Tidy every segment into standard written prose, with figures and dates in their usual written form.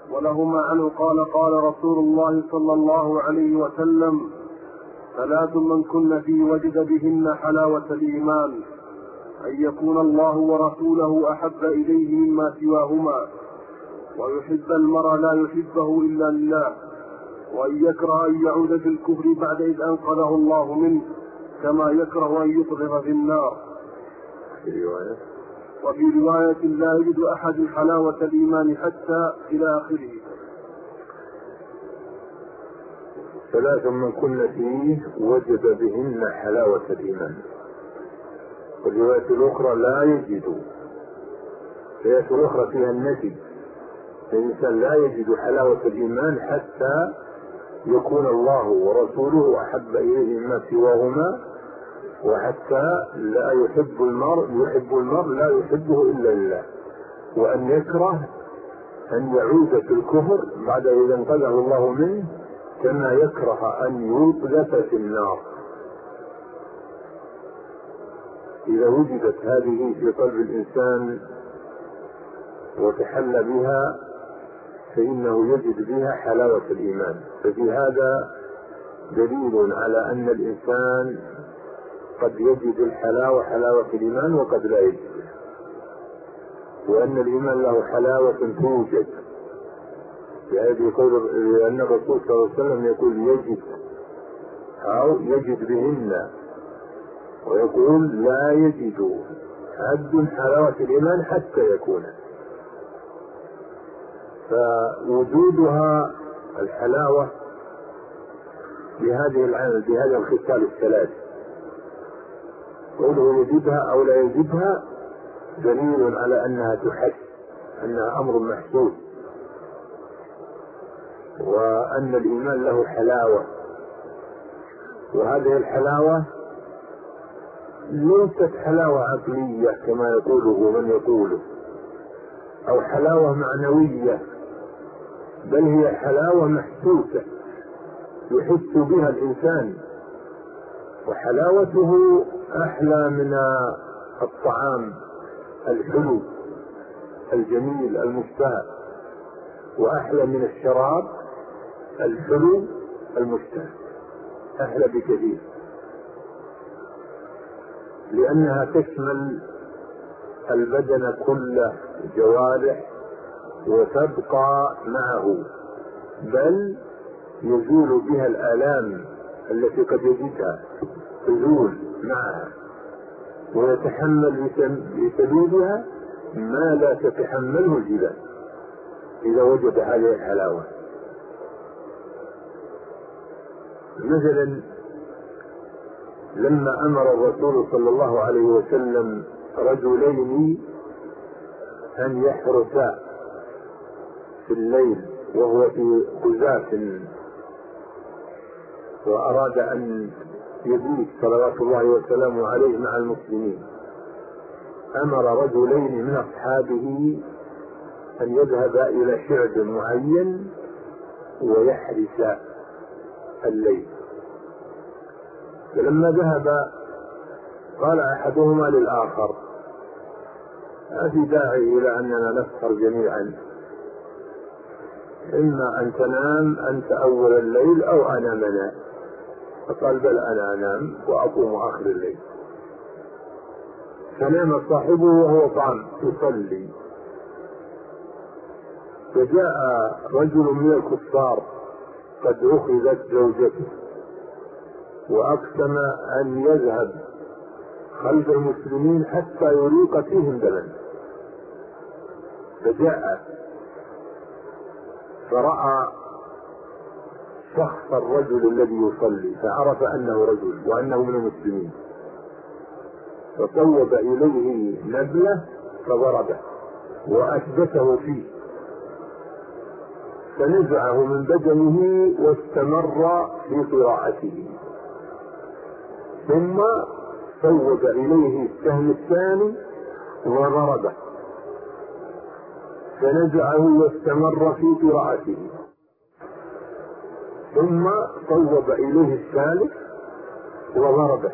ولهما عنه قال قال رسول الله صلى الله عليه وسلم: 3 من كن فيه وجد بهن حلاوة الإيمان: أن يكون الله ورسوله أحب إليه مما سواهما، ويحب المرء لا يحبه إلا لله، وأن يكره أن يعود في الكفر بعد إذ أنقذه الله منه، كما يكره أن يطغف في النار. وفي رواية: لا يجد أحد حلاوة الإيمان حتى إلى آخره. 3 من كن فيه وجد بهن حلاوة الإيمان. والرواية الأخرى: لا يجد. الرواية الأخرى فيها النفي، الإنسان لا يجد حلاوة الإيمان حتى يكون الله ورسوله أحب إليه مما سواهما، وحتى لا يحب المرء لا يحبه إلا لله، وأن يكره أن يعود في الكفر بعد إذا انقذه الله منه، كما يكره أن يقذف في النار. إذا وجدت هذه في قلب الإنسان وتحلى بها فإنه يجد بها حلاوة الإيمان. ففي هذا دليل على أن الإنسان قد يجد حلاوة الإيمان وقد لا يجد، وأن الإيمان له حلاوة توجد، لأن الرسول صلى الله عليه وسلم يقول يجد أو يجد بهن، ويقول لا يجد عبد حلاوة الإيمان حتى يكون. فوجودها الحلاوة بهذه الخصال الثلاث، قوله يجدها أو لا يجدها دليل على أنها تحس، أنها أمر محسوس، وأن الإيمان له حلاوة. وهذه الحلاوة ليست حلاوة عقلية كما يقوله من يقوله، أو حلاوة معنوية، بل هي حلاوة محسوسة يحس بها الإنسان، وحلاوته أحلى من الطعام الحلو الجميل المشتهى، وأحلى من الشراب الحلو المشتهى، أحلى بكثير، لأنها تشمل البدن كله، جوارح، وتبقى معه، بل يزول بها الآلام التي قد يجدها، تزول معها، ويتحمل بسبيلها ما لا تتحمله الجبال إذا وجد هذه الحلاوة. مثلا لما أمر الرسول صلى الله عليه وسلم رجلين أن يحرسا في الليل وهو في غزاة، وأراد أن يبيت صلوات الله وسلامه عليه مع المسلمين، أمر رجلين من أصحابه أن يذهبا إلى شعب معين ويحرسا الليل. فلما ذهب قال أحدهما للآخر: أفي داعي إلى أننا نسهر جميعا، إما أن تنام أنت أول الليل أو أنا منام. فقال: بل أنا أنام وأقوم آخر الليل. فنام صاحبه وهو قام يصلي، فجاء رجل من الكفار قد أخذت زوجته، وأقسم أن يذهب خلف المسلمين حتى يريق فيهم دما. فجاء فرأى شخص الرجل الذي يصلي، فعرف أنه رجل وأنه من المسلمين، فصوب إليه نبلة فضربه وأثبته فيه، فنزعه من بدنه واستمر في قراءته، ثم صوب إليه السهم الثاني وضربه، فنزعه واستمر في قراءته، ثم صوب إليه الثالث وضربه.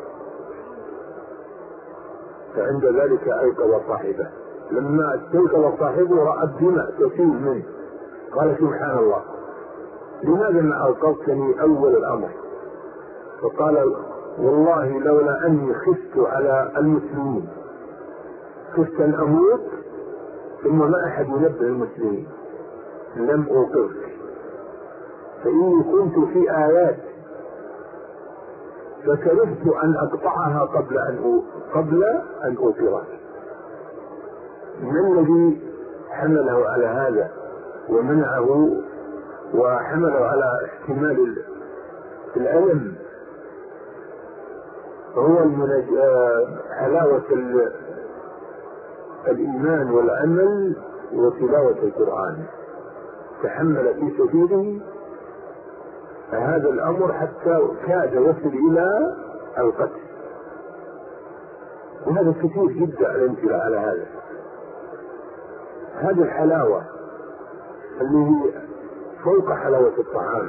فعند ذلك أيقظ صاحبه. لما استيقظ صاحبه رأى الدماء تسيل منه، قال سبحان الله لماذا ما أوقفتني أول الأمر؟ فقال والله لولا أني خفت على المسلمين، خفت أن أموت ثم ما أحد ينبه المسلمين لم أوقفك، فإني كنت في آيات فكرهت أن أقطعها قبل أن أوقفك. من الذي حمله على هذا ومنعه وحمله على احتمال الألم؟ هو حلاوة الإيمان والعمل وتلاوة القرآن، تحمل في سبيله هذا الأمر حتى كاد يصل إلى القتل. وهذا كثير جدا الامثلة على هذا. هذه الحلاوة اللي هي فوق حلاوة الطعام.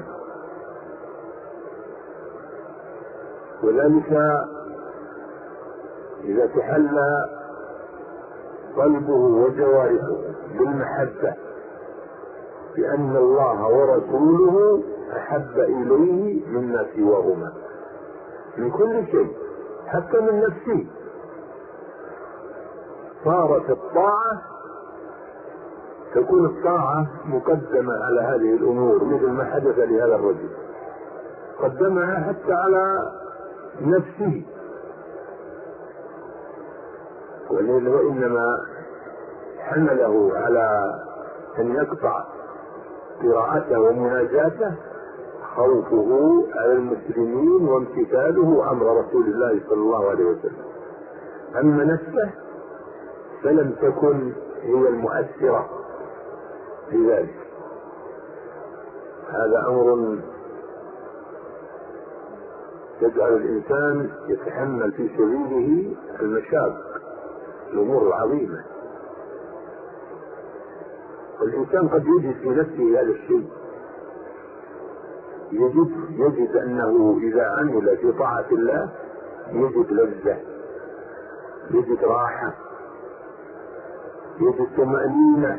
وذلك إذا تحلى قلبه وجوارحه بالمحبة بأن الله ورسوله أحب إليه مما سواهما من كل شيء حتى من نفسه، صارت الطاعة تكون الطاعة مقدمة على هذه الأمور، مثل ما حدث لهذا الرجل قدمها حتى على نفسه. وإنما حمله على أن يقطع قراءته ومناجاته خوفه على المسلمين وامتثاله أمر رسول الله صلى الله عليه وسلم. أما نفسه فلم تكن هي المؤثرة في ذلك. هذا أمر يجعل الإنسان يتحمل في سبيله المشاق، الأمور العظيمة. والإنسان قد يجد في نفسه هذا الشيء، يجد أنه إذا عمل في طاعة الله يجد لذة، يجد راحة، يجد طمأنينة،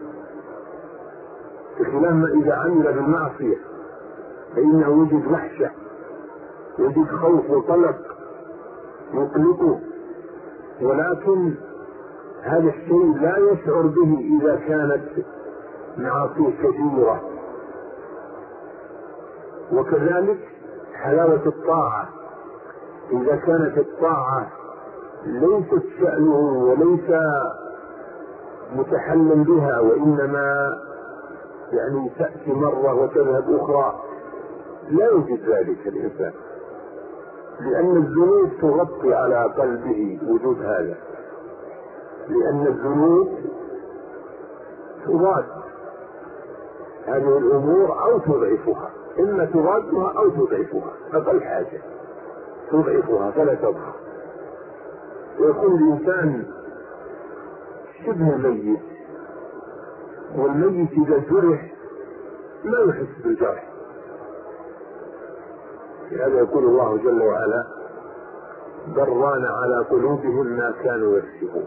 بخلاف ما إذا عمل بالمعصية فإنه يجد وحشة، يجد خوف وقلق يقلقه. ولكن هذا الشيء لا يشعر به إذا كانت معاصيه كثيرة. وكذلك حلاوة الطاعة، إذا كانت الطاعة ليست شأنه وليس متحلم بها، وإنما يعني تأتي مرة وتذهب أخرى، لا يوجد ذلك الإنسان، لأن الذنوب تغطي على قلبه وجود هذا، لأن الذنوب تضاد هذه الأمور أو تضعفها، إما تضادها أو تضعفها، أقل حاجة تضعفها فلا تظهر. ويكون الإنسان شبه ميت، والميت إذا جرح لا يحس بالجرح. لهذا يقول الله جل وعلا بران على قلوبهم ما كانوا يكسبون.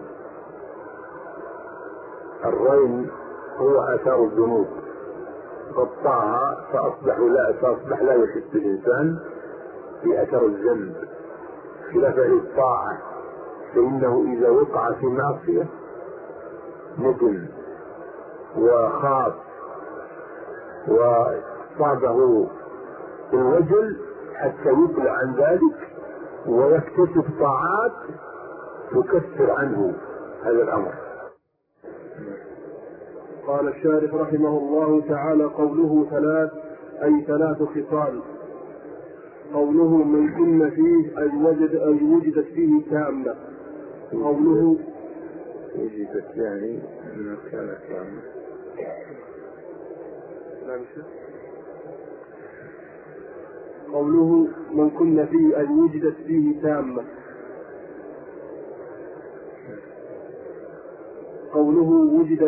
الرين هو آثار الذنوب، قطعها فأصبح لا يحس الإنسان بأثر الذنب، خلاف الطاعة فإنه إذا وقع في معصية ندم وخاف وصابه الوجل حتى يقلع عن ذلك ويكتسب طاعات تكفر عنه هذا الأمر. قال الشارح رحمه الله تعالى قوله ثلاث أي ثلاث خصال. قوله من كن فيه أي وجدت فيه تامة. قوله وجدت يعني ما كانت تامة. قوله من كن فيه أي وجدت فيه تامة. قوله وجد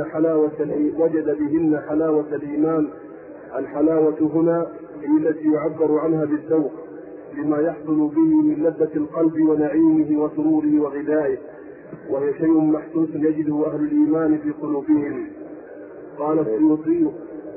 بهن حلاوة الإيمان. الحلاوة هنا هي التي يعبر عنها بالذوق لما يحصل به من لذة القلب ونعيمه وسروره وغذائه، وهي شيء محسوس يجده أهل الإيمان في قلوبهم. قال السيوطي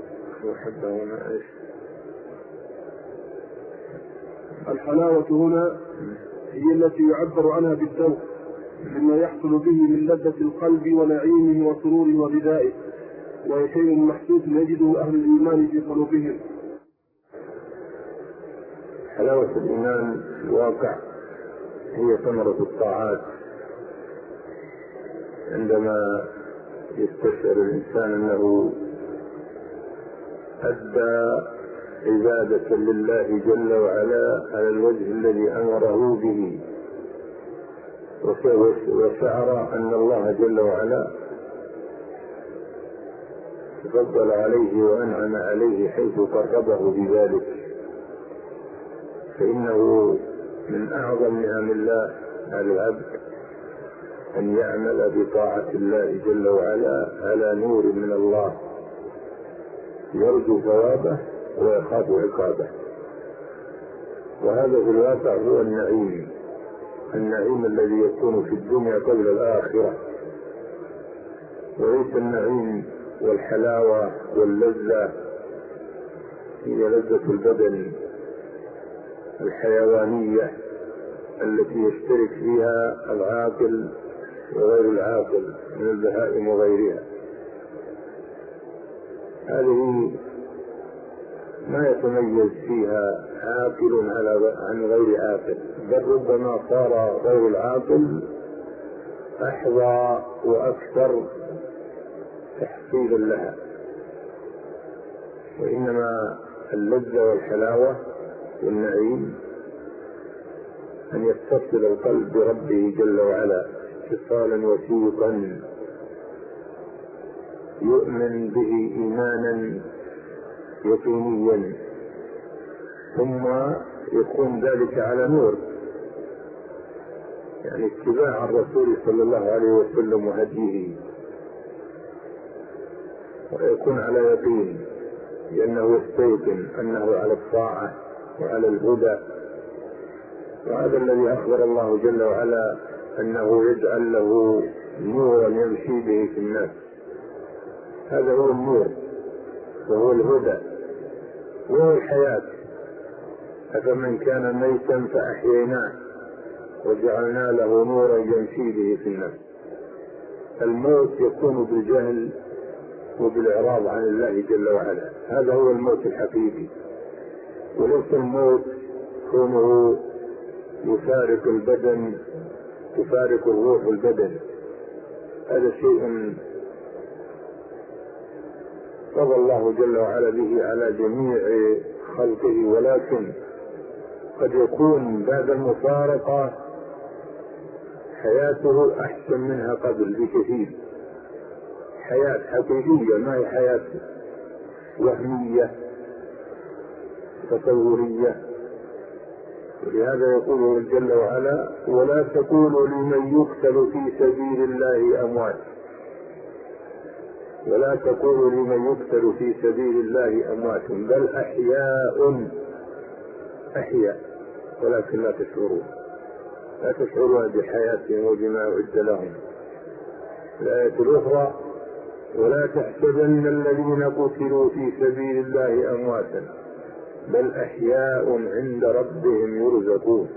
الحلاوة هنا هي التي يعبر عنها بالذوق مما يحصل به من لذة القلب ونعيمه وسروره وغذائه، وهي شيء محسوس يجده أهل الإيمان في قلوبهم. حلاوة الإيمان في الواقع هي ثمرة الطاعات، عندما يستشعر الإنسان أنه أدى عبادة لله جل وعلا على الوجه الذي أمره به، وشعر أن الله جل وعلا تفضل عليه وأنعم عليه حيث قربه بذلك، فإنه من أعظم نعم الله على العبد أن يعمل بطاعة الله جل وعلا على نور من الله، يرجو ثوابه ويخاف عقابه. وهذا في الواقع هو النعيم الذي يكون في الدنيا قبل الآخرة، وليس النعيم والحلاوة واللذة هي لذة البدن الحيوانية التي يشترك فيها العاقل وغير العاقل من البهائم وغيرها. هذه ما يتميز فيها عاقل عن غير عاقل، بل ربما صار غير العاقل أحظى وأكثر تحصيلا لها. وإنما اللذة والحلاوة والنعيم أن يتصل القلب بربه جل وعلا اتصالا وثيقا يؤمن به إيمانا يقينيا، ثم يكون ذلك على نور، يعني اتباع الرسول صلى الله عليه وسلم وهديه، ويكون على يقين لأنه يستيقن أنه على الطاعة وعلى الهدى. وهذا الذي أخبر الله جل وعلا أنه يجعل له نورا يمشي به في الناس، هذا هو النور وهو الهدى وهو الحياة. أفمن كان ميتا فأحييناه وجعلنا له نورا يمشي به في الناس. الموت يكون بالجهل وبالإعراض عن الله جل وعلا، هذا هو الموت الحقيقي، وليس الموت كونه يفارق البدن، تفارق الروح البدن، هذا شيء قضى الله جل وعلا به على جميع خلقه، ولكن قد يكون بعد المفارقة حياته أحسن منها قبل بكثير، حياة حقيقية ما هي حياة وهمية تصورية. ولهذا يقول جل وعلا: ولا تقولوا لمن يقتل في سبيل الله أموات، ولا تقولوا لمن يقتل في سبيل الله أموات بل أحياء ولكن لا تشعرون بحياتهم وبما أعد لهم. الآية الأخرى: ولا تحسبن الذين قتلوا في سبيل الله أمواتا بل أحياء عند ربهم يرزقون.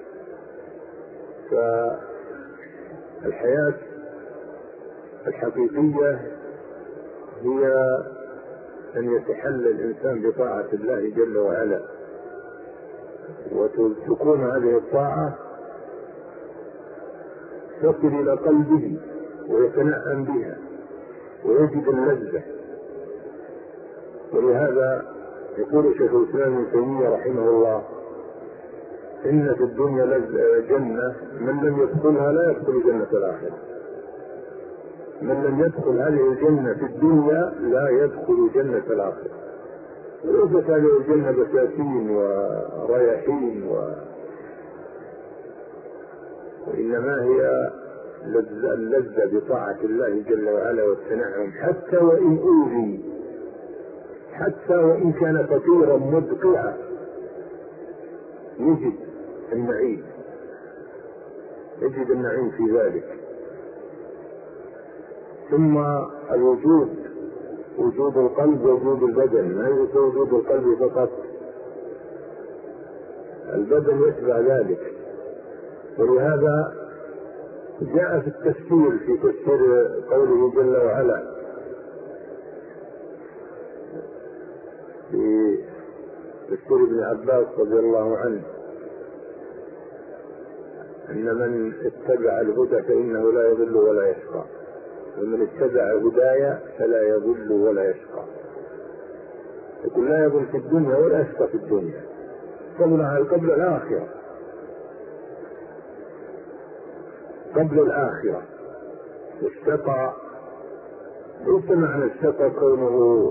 فالحياة الحقيقية هي أن يتحلى الإنسان بطاعة الله جل وعلا، وتكون هذه الطاعة تصل إلى قلبه ويتنعم بها ويجد اللذة. ولهذا يقول شيخ الإسلام ابن تيمية رحمه الله: إن في الدنيا جنة من لم يدخلها لا يدخل جنة الآخرة. من لم يدخل هذه الجنة في الدنيا لا يدخل جنة الآخرة. وليست هذه الجنة بساتين ورياحين وإنما هي اللذة بطاعة الله جل وعلا والتنعم، حتى وإن أوذي، حتى وإن كان فقيرا مدقعا يجد النعيم في ذلك. ثم الوجود وجود القلب ووجود البدن، ما ليس وجود القلب فقط، البدن يتبع ذلك. ولهذا جاء في التفسير، في تفسير قوله جل وعلا في تفسير ابن عباس رضي الله عنه أن من اتبع الهدى فإنه لا يضل ولا يشقى، ومن اتبع هدايا فلا يضل ولا يشقى. يقول لا يضل في الدنيا ولا يشقى في الدنيا، قبل الآخرة، قبل الآخرة. الشقى ليس معنى الشقى كونه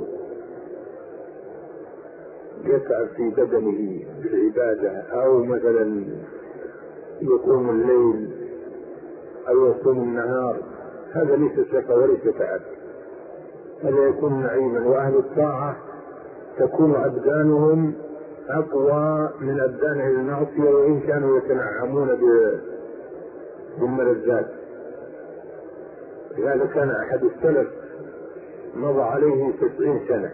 يتعب في بدنه بالعبادة، أو مثلا يقوم الليل أو يصوم النهار، هذا ليس شقى وليس تعب، هذا يكون نعيما. وأهل الطاعة تكون أبدانهم أقوى من أبدان أهل المعصية، وإن كانوا يتنعمون بالملذات. لهذا كان أحد السلف مضى عليه 90 سنة،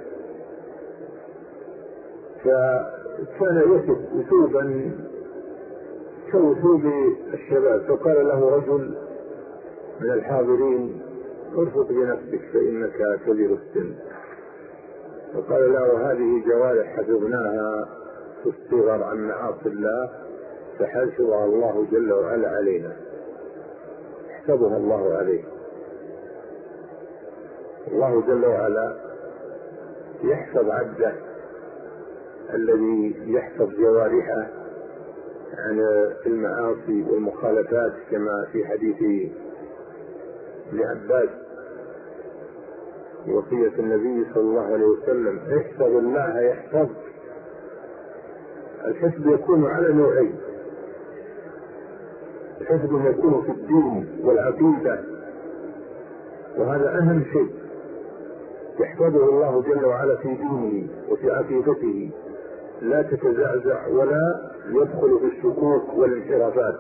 فكان يثب وثوبا كوثوب الشباب، فقال له رجل من الحاضرين ارفق بنفسك فإنك كبير السن. فقال له هذه جوارح حفظناها في الصغر عن معاصي الله، فحفظها الله جل وعلا علينا، احفظها الله عليه. الله جل وعلا يحفظ عبده الذي يحفظ جوارحه عن المعاصي والمخالفات، كما في حديث ابن عباس وصية النبي صلى الله عليه وسلم: احفظ الله يحفظك. الحفظ يكون على نوعين: حفظ يكون في الدين والعقيدة، وهذا أهم شيء، يحفظه الله جل وعلا في دينه وفي عقيدته، لا تتزعزع ولا يدخل في الشكوك والانحرافات.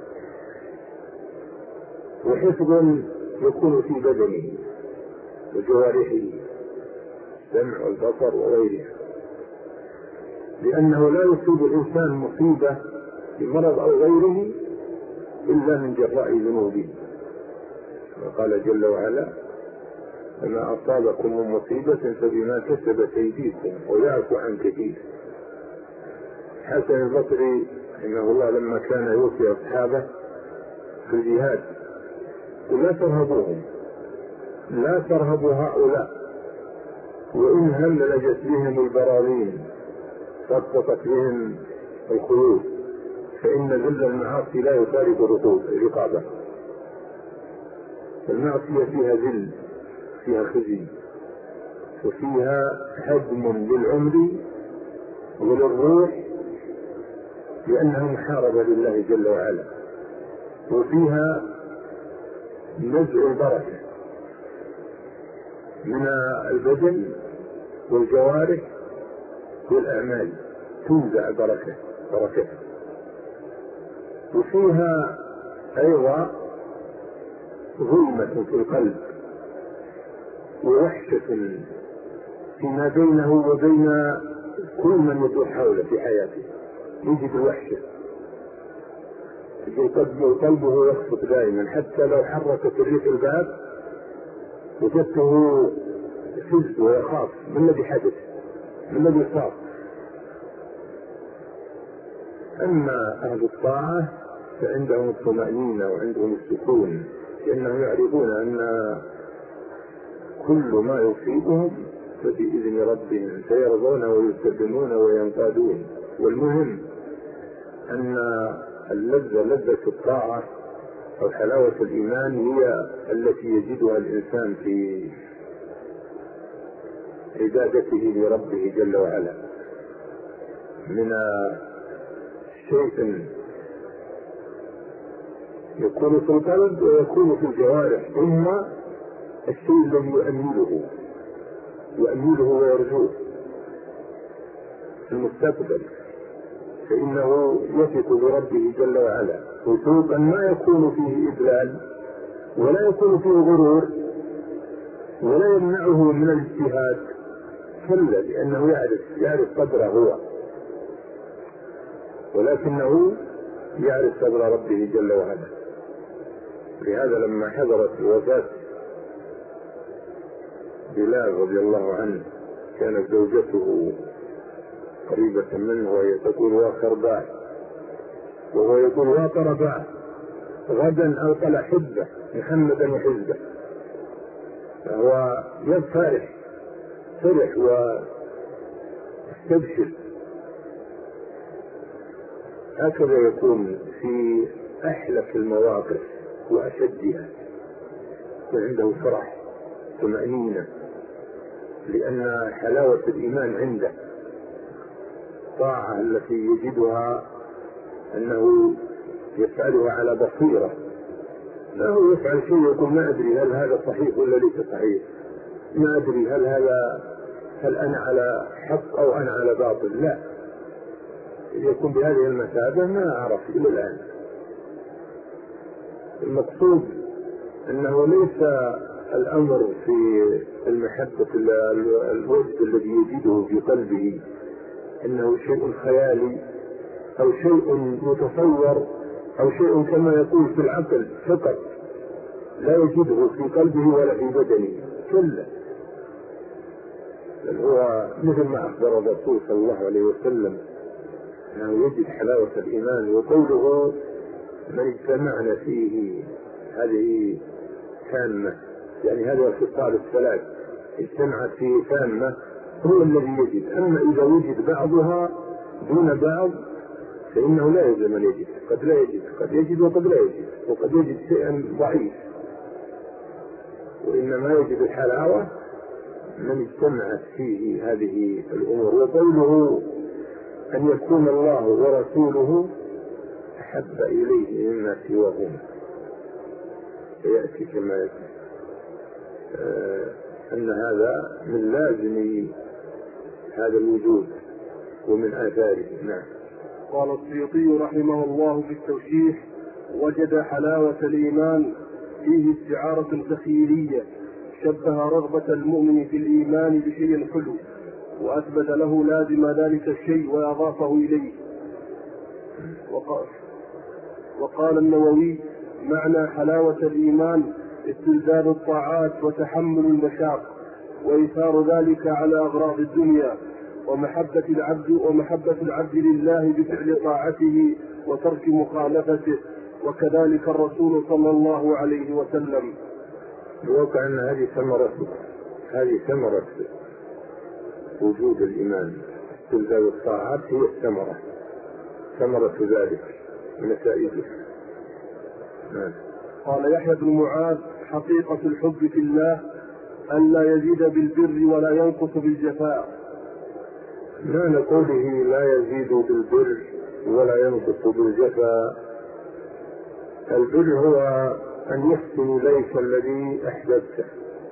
وحفظ يكون في بدنه وجوارحه، السمع والبصر وغيرها، لأنه لا يصيب الإنسان مصيبة بمرض أو غيره إلا من جراء ذنوبه. وقال جل وعلا: فما أصابكم من مصيبة فبما كسبت أيديكم ويعفو عن كثير. حسن البصري رحمه الله لما كان يوصي أصحابه في الجهاد: لا ترهبوهم، لا ترهبوا هؤلاء، وإن هم لجت بهم البراذين سقطت بهم الخيول، فإن ذل المعاصي لا يفارق رقابه. المعصية فيها ذل، فيها خزي، وفيها هدم للعمر وللروح لأنها محاربة لله جل وعلا، وفيها نزع البركة من البدن والجوارح والأعمال، تنزع بركة. وفيها أيضا ظلمة في القلب ووحشة فيما بينه وبين كل من يدور حوله في حياته، يجد الوحشة، قلبه يخفق دائما، حتى لو حركت الريح الباب وجدته يفز ويخاف: ما الذي حدث؟ ما الذي صار؟ أما أهل الطاعة فعندهم الطمأنينة وعندهم السكون، لأنهم يعرفون أن كل ما يصيبهم فبإذن ربهم، فيرضون ويستسلمون وينقادون. والمهم أن لذة الطاعة أو حلاوة الإيمان هي التي يجدها الإنسان في عبادته لربه جل وعلا، من شيء يكون في القلب ويكون في الجوارح، ثم الشيء الذي يؤمله ويرجوه في المستقبل، فإنه يثق بربه جل وعلا وثوقا ما يكون فيه إذلال ولا يكون فيه غرور، ولا يمنعه من الاجتهاد، كلا، لأنه يعرف قدره هو، ولكنه يعرف قدر ربه جل وعلا. لهذا لما حضرت وفاة بلال رضي الله عنه كانت زوجته قريبة منه وهي تقول وخرباء، وهو يقول وقرباء، غدا ألقى الأحبة محمدا وحزبه، فهو يفرح واستبشر. هكذا يكون في أحلك المواقف وأشدها، وعنده فرح طمأنينة، لأن حلاوة الإيمان عنده. الطاعة التي يجدها أنه يفعلها على بصيرة، لا هو يفعل شيء يقول ما أدري هل هذا صحيح ولا ليس صحيح، ما أدري هل أنا على حق أو أنا على باطل، لا، يكون بهذه المثابة ما أعرف إلى الآن. المقصود أنه ليس الأمر في المحبة الوجد الذي يجده في قلبه إنه شيء خيالي أو شيء متصور أو شيء كما يقول في العقل فقط، لا يجده في قلبه ولا في بدنه، كلا، بل هو مثل ما أخبر الرسول صلى الله عليه وسلم أنه يجد حلاوة الإيمان. وقوله من اجتمعنا فيه، هذه تامة، يعني هذه الخصال الثلاث اجتمعت فيه تامة، هو الذي يجد. أما إذا وجد بعضها دون بعض فإنه لا يلزم أن يجد، قد لا يجد، قد يجد وقد لا يجد، وقد يجد شيئا ضعيف، وإنما يجد الحلاوة من اجتمعت فيه هذه الأمور. وقوله أن يكون الله ورسوله أحب إليه مما سواهما، سيأتي كما يأتي أن هذا من لازم هذا الوجود ومن آثاره. نعم. قال السيوطي رحمه الله في التوشيح: وجد حلاوة الإيمان فيه استعارة تخيلية، شبه رغبة المؤمن في الإيمان بشيء حلو وأثبت له لازم ذلك الشيء وأضافه إليه. وقال النووي: معنى حلاوة الإيمان استلزام الطاعات وتحمل المشاق وإيثار ذلك على أغراض الدنيا، ومحبة العبد لله بفعل طاعته وترك مخالفته، وكذلك الرسول صلى الله عليه وسلم. الواقع أن هذه ثمرة وجود الإيمان، استلزام الطاعات هي ثمرة ذلك نتائجه. قال يحيى بن معاذ: حقيقة الحب في الله أن لا يزيد بالبر ولا ينقص بالجفاء. معنى قوله لا يزيد بالبر ولا ينقص بالجفاء، البر هو أن يحسن إليك الذي أحببته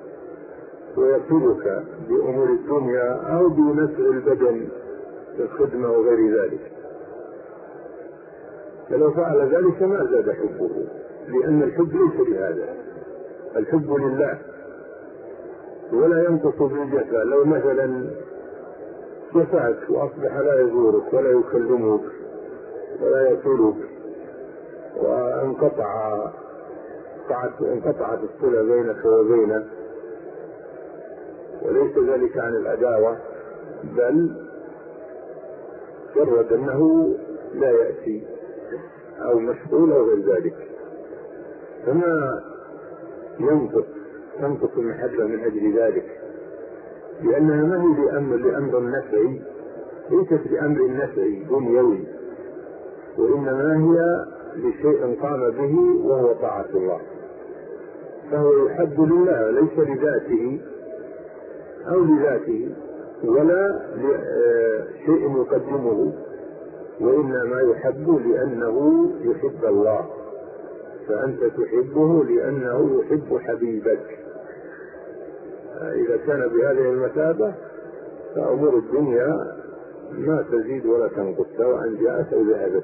ويطلبك بأمور الدنيا أو بنسر البدن الخدمة وغير ذلك، فلو فعل ذلك ما زاد حبه، لأن الحب ليس لهذا، الحب لله. ولا ينقص بالجفاء، لو مثلا جفعت وأصبح لا يزورك ولا يكلمك ولا يطلبك وانقطعت الصلة بينك وبينه، وليس ذلك عن العداوة، بل جرد أنه لا يأتي أو مشغول أو غير ذلك، فما ينقص المحبة من أجل ذلك، لأنها ما هي لأمر نفعي، ليست لأمر نفعي دنيوي، وإنما هي لشيء قام به وهو طاعة الله، فهو يحب لله ليس لذاته أو لذاته ولا لشيء يقدمه، وإنما يحب لأنه يحب الله، فأنت تحبه لأنه يحب حبيبك. إذا كان بهذه المثابة فأمور الدنيا ما تزيد ولا تنقص سواء جاءت أو ذهبت،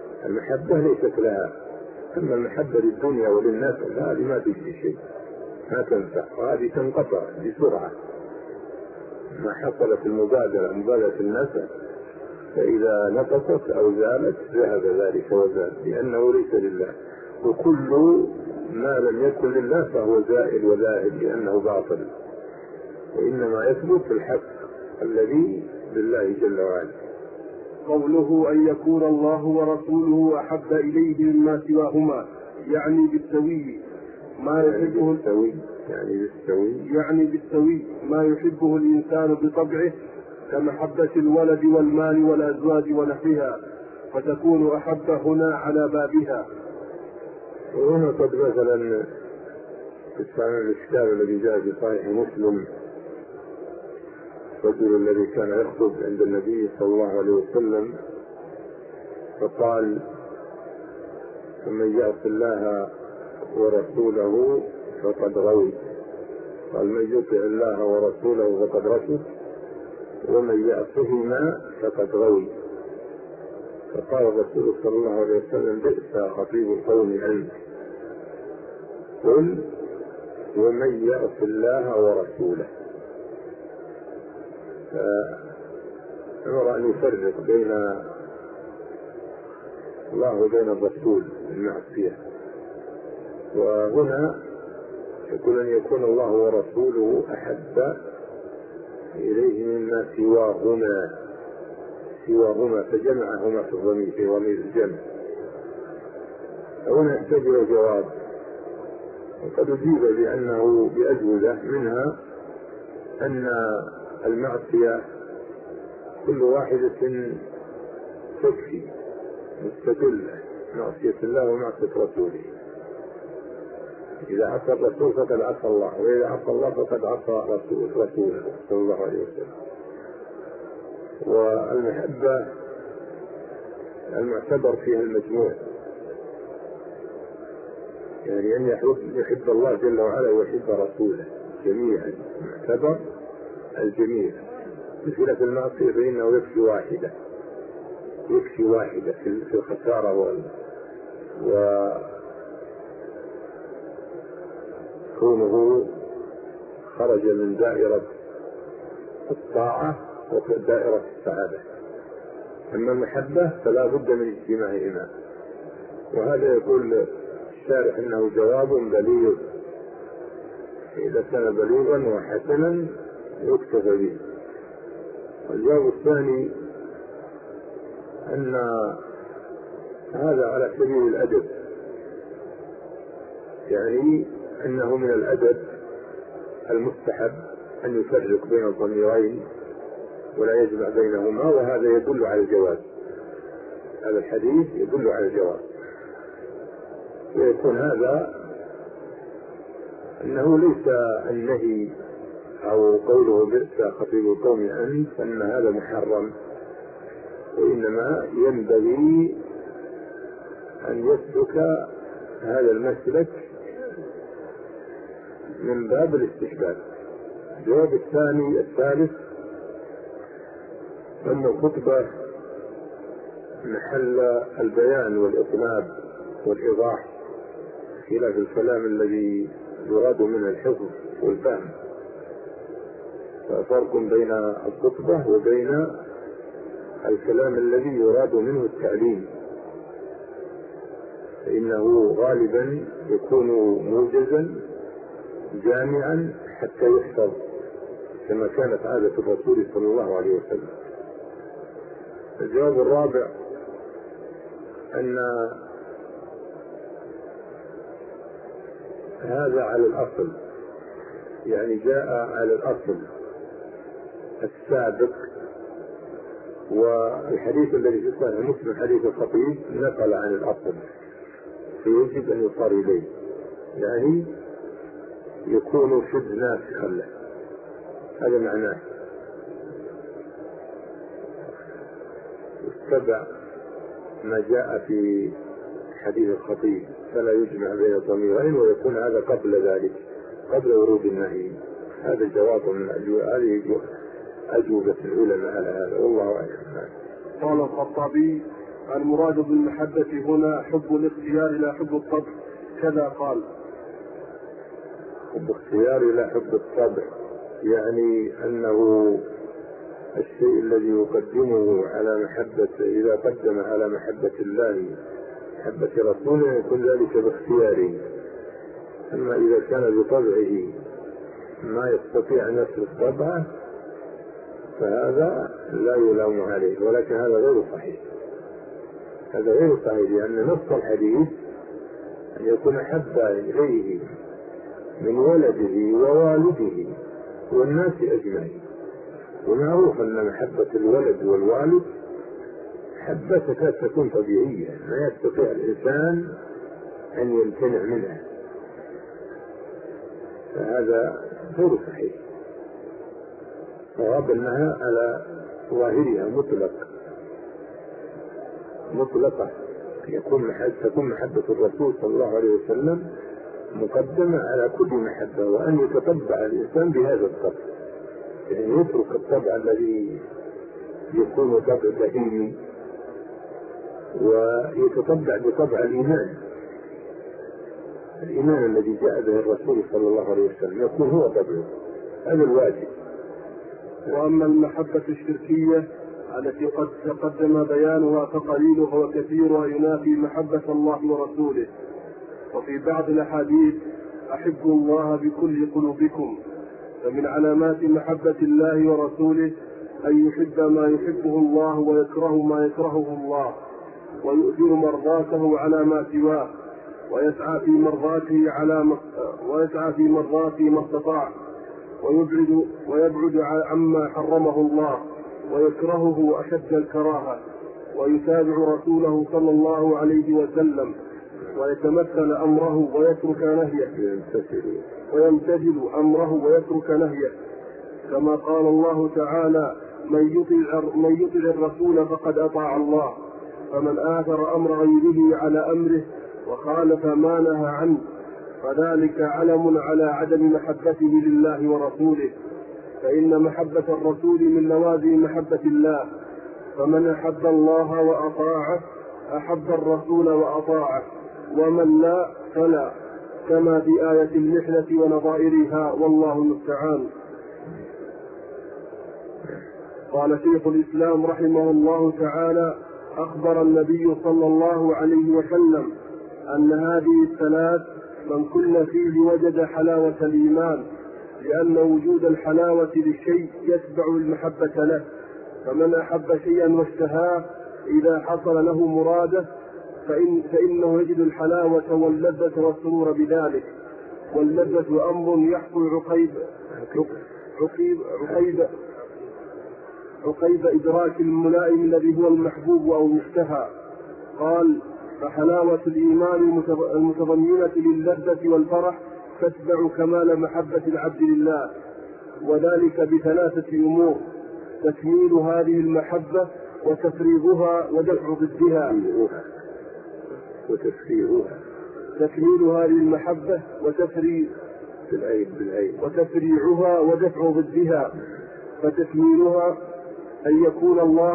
المحبة ليست لها. أما المحبة للدنيا وللناس هذه ما تجزي شيء، ما تنفع، وهذه تنقطع بسرعة. ما حصلت مبادرة النفع، فإذا نقصت أو زالت ذهب ذلك وزال، لأنه ليس لله، وكل ما لم يكن لله فهو زائل وذاهب لأنه باطل، وإنما يثبت في الحق الذي لله جل وعلا. قوله أن يكون الله ورسوله أحب إليه مما سواهما يعني بالسوي ما يحبه يعني بالسوي ما يحبه الإنسان بطبعه كمحبة الولد والمال والأزواج ونحوها، فتكون أحب هنا على بابها. وهنا قد مثلا الإشكال الذي جاء في صحيح مسلم، الرجل الذي كان يخطب عند النبي صلى الله عليه وسلم فقال: فمن يعص الله ورسوله فقد غوي. قال: من يطع الله ورسوله فقد رشد، ومن يعصهما فقد غوي. فقال الرسول صلى الله عليه وسلم: بئس خطيب القوم أنت، قل ومن يعص الله ورسوله. فأمر أن يفرق بين الله وبين الرسول المعصية، وهنا يقول أن يكون الله ورسوله أحب إليه مما سواهما فجمعهما في الضمير في ضمير الجمع. هنا يحتاج إلى جواب، وقد أجيب بأنه بأجوبة، منها أن المعصية كل واحدة تكفي مستقلة، معصية الله ومعصية رسوله. إذا عصى الرسول فقد عصى الله، وإذا عصى الله فقد عصى رسوله صلى الله عليه وسلم. والمحبة المعتبر فيها المجموع، يعني أن يحب الله جل وعلا ويحب رسوله جميعا، معتبر الجميع. بخلاف المعصية فإنه يكفي واحدة في الخسارة وكونه خرج من دائرة الطاعة ودائرة السعادة. أما المحبة فلا بد من اجتماعهما، وهذا يقول الشارح إنه جواب بليغ، إذا كان بليغا وحسنا يكتفى به. الجواب الثاني أن هذا على سبيل الأدب، يعني أنه من الأدب المستحب أن يفرق بين الضميرين ولا يجمع بينهما، وهذا يدل على الجواز. هذا الحديث يدل على الجواز، ويكون هذا أنه ليس النهي أو قوله بئس خطيب القوم أنت أن هذا محرم، وإنما ينبغي أن يسلك هذا المسلك من باب الاستحباب. الجواب الثالث أن الخطبة محل البيان والإطناب والإيضاح، خلاف الكلام الذي يراد منه الحفظ والفهم. ففرق بين الخطبة وبين الكلام الذي يراد منه التعليم، فإنه غالبا يكون موجزا جامعا حتى يحفظ، كما كانت عادة الرسول صلى الله عليه وسلم. الجواب الرابع أن هذا على الأصل، يعني جاء على الأصل السابق، والحديث الذي في صحيح مسلم حديث الخطيب نقل عن الأصل، فيجب أن يصار إليه، يعني يكون شبه ناسخا له. هذا معناه اتبع ما جاء في حديث الخطيب فلا يجمع بين الضميرين، ويكون هذا قبل ذلك، قبل ورود النهي. هذا جواب من هذه أجوبة العلماء على هذا، والله أعلم. قال الخطابي: المراد بالمحبة هنا حب الاختيار لا حب الطبع، كذا قال. حب اختياري لا حب الطبع، يعني أنه الشيء الذي يقدمه على محبة، إذا قدم على محبة الله محبة رسوله يكون ذلك باختياره. أما إذا كان بطبعه ما يستطيع أن يصرف طبعه فهذا لا يلام عليه، ولكن هذا غير صحيح. هذا غير صحيح، لأن نص الحديث أن يكون أحب إليه من ولده ووالده والناس أجمعين. ومعروف أن محبة الولد والوالد محبة تكون طبيعية، ما يستطيع الإنسان أن يمتنع منها، فهذا غير صحيح. صواب أنها على ظاهرها مطلقة تكون محبة الرسول صلى الله عليه وسلم مقدمة على كل محبة، وأن يتطبع الإنسان بهذا الطبع، يعني يترك الطبع الذي يكون طبع بهيمي ويتطبع بطبع الإيمان الذي جاء به الرسول صلى الله عليه وسلم، يكون هو طبعه. هذا الواجب. وأما المحبة الشركية التي قد تقدم بيانها فقليلها وكثيرها ينافي محبة الله ورسوله. وفي بعض الأحاديث أحبوا الله بكل قلوبكم، فمن علامات محبة الله ورسوله أن يحب ما يحبه الله ويكره ما يكرهه الله، ويؤثر مرضاته على ما سواه، ويسعى في مرضاته ما استطاع، ويبعد عما حرمه الله ويكرهه أشد الكراهة، ويتابع رسوله صلى الله عليه وسلم ويتمثل أمره ويترك نهيه، ويمتثل أمره ويترك نهيه، كما قال الله تعالى: من يطع الرسول فقد أطاع الله، فمن آثر أمر غيره على أمره وخالف ما نهى عنه فذلك علم على عدم محبته لله ورسوله، فإن محبة الرسول من لوازم محبة الله، فمن أحب الله وأطاعه أحب الرسول وأطاعه، ومن لا فلا، كما في آية المحنة ونظائرها، والله المستعان. قال شيخ الإسلام رحمه الله تعالى: أخبر النبي صلى الله عليه وسلم أن هذه الثلاث من كن فيه وجد حلاوة الإيمان، لأن وجود الحلاوة للشيء يتبع المحبة له، فمن أحب شيئا واشتهاه إذا حصل له مراده فإنه يجد الحلاوة واللذة والسرور بذلك. واللذة أمر يحصل عقيب إدراك الملائم الذي هو المحبوب أو المشتهى. قال: فحلاوة الإيمان المتضمنة للذة والفرح تتبع كمال محبة العبد لله، وذلك بثلاثة أمور: تكميل هذه المحبة وتفريغها ودفع ضدها. تكميل هذه المحبة وتفريعها ودفع ضدها. فتكميلها أن يكون الله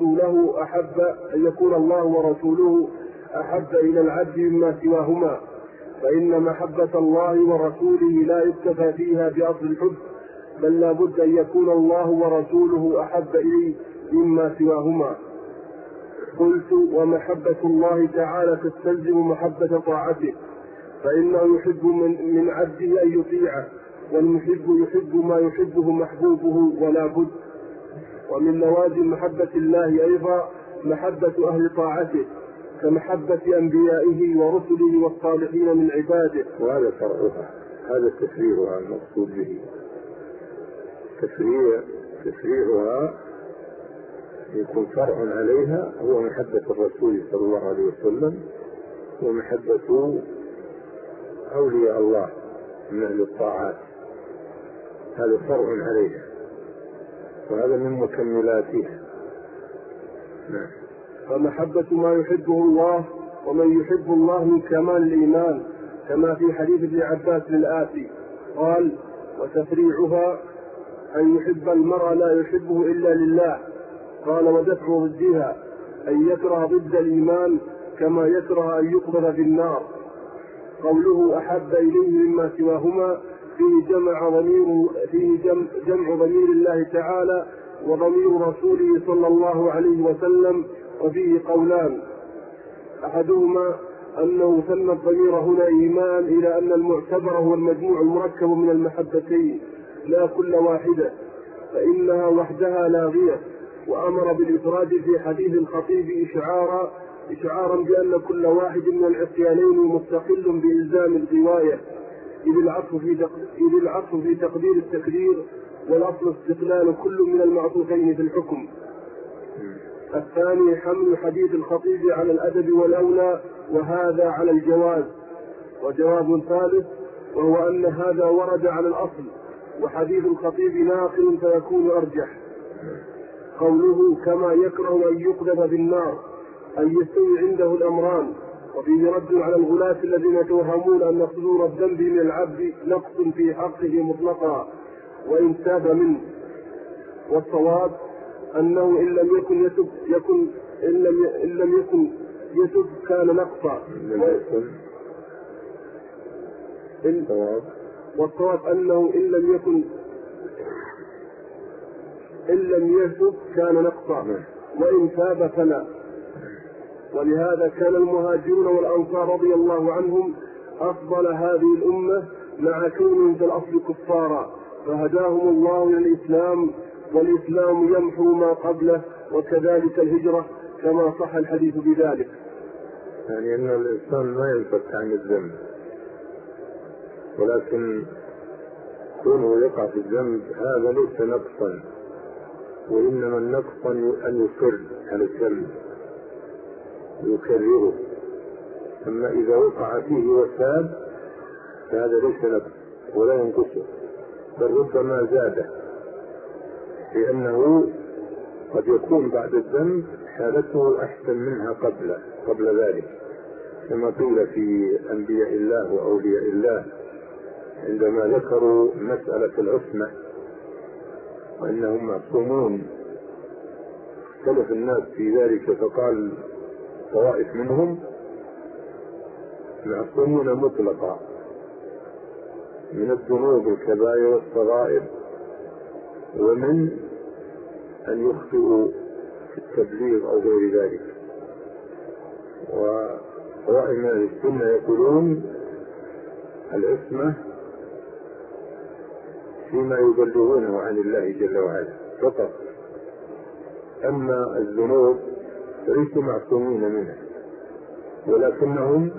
ورسوله أحب إلى العبد مما سواهما، فإن محبة الله ورسوله لا يكتفى فيها بأصل الحب، بل لا بد أن يكون الله ورسوله أحب إليه مما سواهما. قلت: ومحبة الله تعالى تستلزم محبة طاعته، فإنه يحب من عبده أن يطيعه، والمحب يحب ما يحبه محبوبه ولا بد. ومن لوازم محبة الله أيضا محبة أهل طاعته، كمحبة أنبيائه ورسله والصالحين من عباده. وهذا فرعها، هذا تفريعها المقصود به. تفريعها يكون فرع عليها هو محبة الرسول صلى الله عليه وسلم ومحبة أولياء الله من أهل الطاعات، هذا فرع عليها، وهذا من مكملاتها. فمحبة ما يحبه الله ومن يحب الله من كمال الإيمان، كما في حديث ابن عباس للآتي قال: وتفريعها أن يحب المرء لا يحبه إلا لله. قال: ودفع ضدها أن يكره ضد الإيمان، كما يكره أن يقذف في النار. قوله أحب إليه مما سواهما فيه جمع ضمير الله تعالى وضمير رسوله صلى الله عليه وسلم، وفيه قولان: أحدهما أنه ثنى الضمير هنا إيمان إلى أن المعتبر هو المجموع المركب من المحبتين لا كل واحدة، فإنها وحدها لاغية، وأمر بالإفراد في حديث الخطيب إشعارا بأن كل واحد من العصيانين مستقل بإلزام الغواية، إذ العطف في تقدير التكرير، والأصل استقلال كل من المعطوفين في الحكم. الثاني حمل حديث الخطيب على الأدب والأولى، وهذا على الجواز. وجواب ثالث وهو أن هذا ورد على الأصل، وحديث الخطيب ناقل فيكون أرجح. قوله كما يكره أن يقذف بالنار أن يستوي عنده الأمران، وفيه رد على الغلاة الذين يتوهمون أن صدور الذنب من العبد نقص في حقه مطلقا وإن تاب منه. والصواب أنه إن لم يكن يتب كان نقصا. والصواب أنه إن لم يتب كان نقصا، وإن تاب فلا. ولهذا كان المهاجرون والأنصار رضي الله عنهم أفضل هذه الأمة مع كونهم في الأصل كفارا، فهداهم الله إلى الإسلام، والإسلام يمحو ما قبله، وكذلك الهجرة كما صح الحديث بذلك. يعني أن الإنسان ما ينفك عن الذنب، ولكن كونه يقع في الذنب هذا ليس نقصا، وإنما النقص أن يصر على الذنب يكرره. أما إذا وقع فيه وتاب فهذا ليس نقص ولا ينقصه، بل ربما زاده، لأنه قد يكون بعد الذنب حالته أحسن منها قبل ذلك، كما قيل في أنبياء الله وأولياء الله عندما ذكروا مسألة العصمة وأنهم معصومون. اختلف الناس في ذلك، فقال طوائف منهم معصومون مطلقا من الذنوب الكبائر والصغائر، ومن أن يخطئوا في التبليغ أو غير ذلك. وطوائف من السنة يقولون العصمة فيما يبلغونه عن الله جل وعلا فقط، أما الذنوب ليسوا معصومين منها، ولكنهم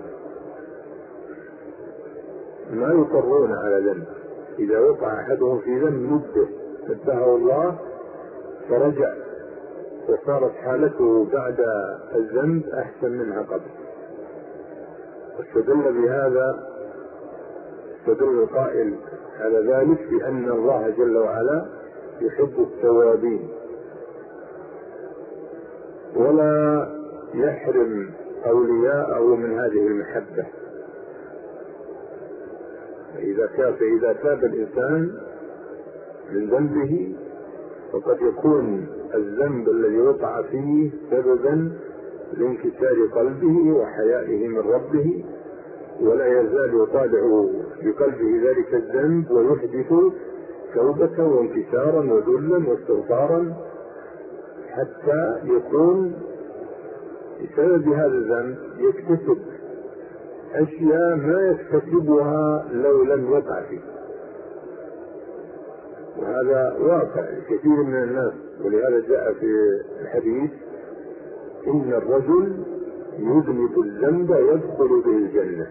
ما يقرون على ذنب. إذا وقع أحدهم في ذنب نبهه الله فرجع، وصارت حالته بعد الذنب أحسن منها قبل. واستدل بهذا استدل القائل على ذلك بأن الله جل وعلا يحب التوابين ولا يحرم أولياءه من هذه المحبة. فإذا تاب الإنسان من ذنبه فقد يكون الذنب الذي وقع فيه سببا لانكسار قلبه وحيائه من ربه، ولا يزال يطالع بقلبه ذلك الذنب ويحدث توبة وانكسارا وذلا واستغفارا، حتى يكون بسبب هذا الذنب يكتسب أشياء ما يكتسبها لو لم يقع فيه. وهذا واقع كثير من الناس، ولهذا جاء في الحديث إن الرجل يذنب الذنب يدخل به الجنة.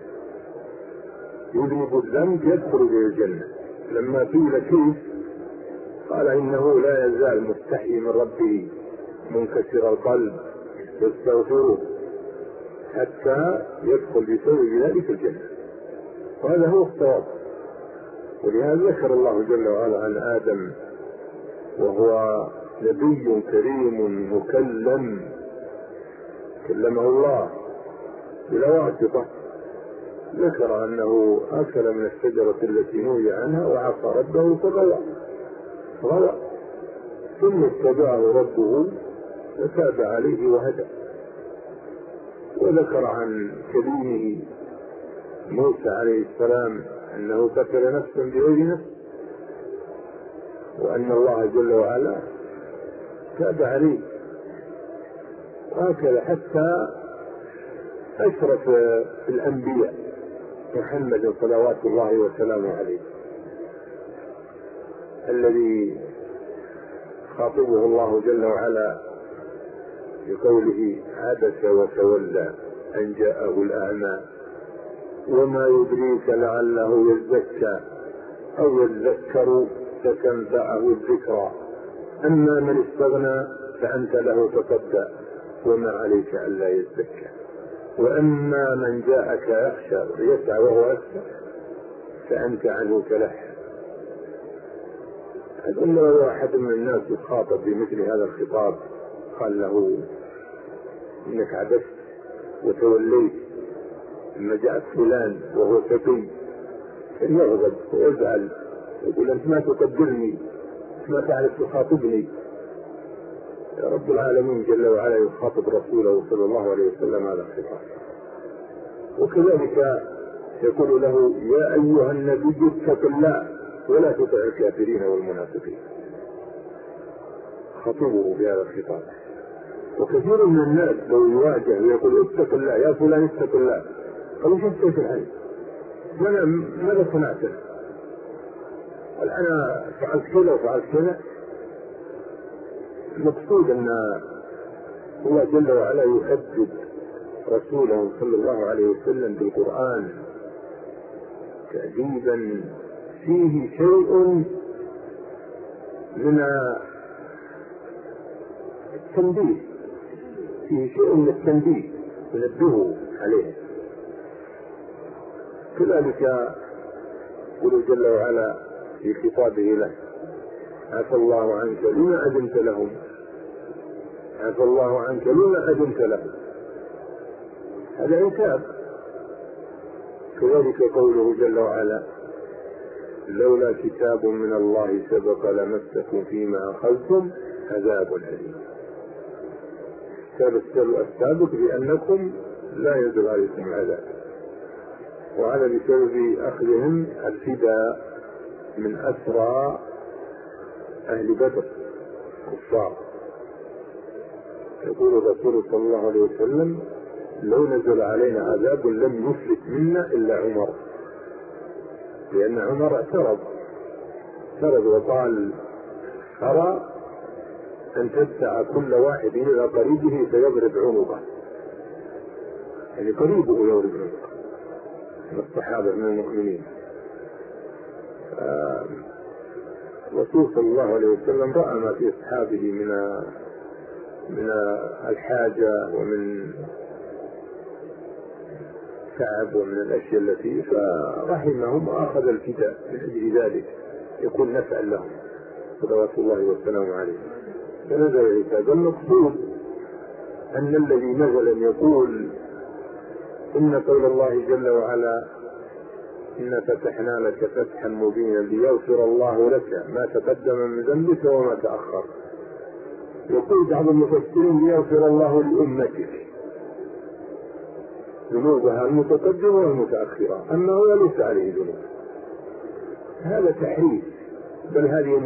يذنب الذنب يدخل به الجنة. لما قيل كيف؟ قال إنه لا يزال مستحي من ربه منكسر القلب يستغفره حتى يدخل بسبب ذلك الجنة، وهذا هو الصواب. ولهذا ذكر الله جل وعلا عن آدم وهو نبي كريم مكلم، كلمه الله بلا واسطة، ذكر أنه أكل من الشجرة التي نهي عنها وعصى ربه فغوى، ثم اتبعه ربه فتاب عليه وهدى. وذكر عن كليمه موسى عليه السلام أنه قتل نفسا بغير نفس، وأن الله جل وعلا تاب عليه، وهكذا حتى أشرف الأنبياء محمد صلوات الله وسلامه عليه الذي خاطبه الله جل وعلا بقوله عبس وتولى أن جاءه الأعمى وما يدريك لعله يزكى أو يذكر فتنفعه الذكرى أما من استغنى فأنت له تصدى وما عليك ألا يزكى وأما من جاءك يخشى يسعى وهو أكثر فأنت عنه تلهى. أظن واحد من الناس يخاطب بمثل هذا الخطاب قال له إنك عبست وتوليت لما جاءت فلان وهو سبي، يغضب ويزعل يقول أنت ما تقدرني، ما تعرف تخاطبني. رب العالمين جل وعلا يخاطب رسوله صلى الله عليه وسلم هذا الخطاب، وكذلك يقول له يا أيها النبي اتق الله ولا تطع الكافرين والمنافقين، خطبه بهذا الخطاب. وكثير من الناس لو يواجه ويقول اتق الله يا فلان اتق الله، قالوا شو تفعل؟ ماذا صنعت؟ قال أنا فعلت كذا وفعلت كذا. المقصود أن الله جل وعلا يؤدب رسوله صلى الله عليه وسلم بالقرآن تأديبا فيه شيء من التنبيه، فيه شيء من التنبيه ينبهه عليه. كذلك يقول جل وعلا في خطابه له عفى الله عنك لما أذنت لهم، عفى الله عنك لما أذنت لهم، هذا عتاب. كذلك قوله جل وعلا لولا كتاب من الله سبق لمسكم فيما أخذتم عذاب أليم. السابق بأنكم لا ينزل عليكم عذاب، وهذا بسبب أخذهم الفداء من أسرى أهل بدر كفار. يقول الرسول صلى الله عليه وسلم لو نزل علينا عذاب لم يفلت منا إلا عمر، لأن عمر اعترض وقال أرى أن تدفع كل واحد إلى قريبه فيضرب عنقه، يعني قريبه يضرب عنقه من الصحابة من المؤمنين. الرسول صلى الله عليه وسلم رأى ما في أصحابه من الحاجة ومن تعب ومن الأشياء التي فرحمهم وأخذ الفداء من أجل ذلك يكون نفعا لهم صلوات الله والسلام عليه. فنزل العتاب. المقصود أن الذي نزل يقول إن قول الله جل وعلا إن فتحنا لك فتحا مبينا ليغفر الله لك ما تقدم من ذنبك وما تأخر. يقول بعض المفسرين ليغفر الله لأمتك ذنوبها المتقدمة والمتأخرة، أما هو ليس عليه ذنوب. هذا تحريف، بل هذه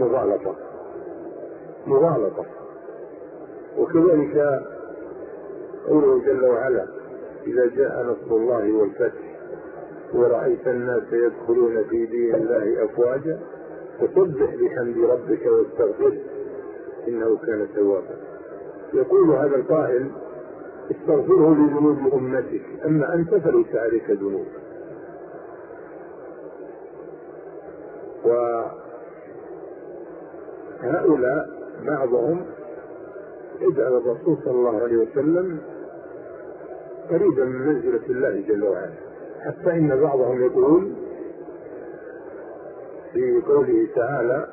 مغالطة. وكذلك قوله جل وعلا إذا جاء نصر الله والفتح ورأيت الناس يدخلون في دين الله أفواجا فسبح بحمد ربك واستغفره إنه كان توابا. يقول هذا القائل استغفره لذنوب أمتك، أما أنت فليس عليك ذنوب. وهؤلاء بعضهم يجعل الرسول صلى الله عليه وسلم قريبا من منزلة الله جل وعلا، حتى إن بعضهم يقول في قوله تعالى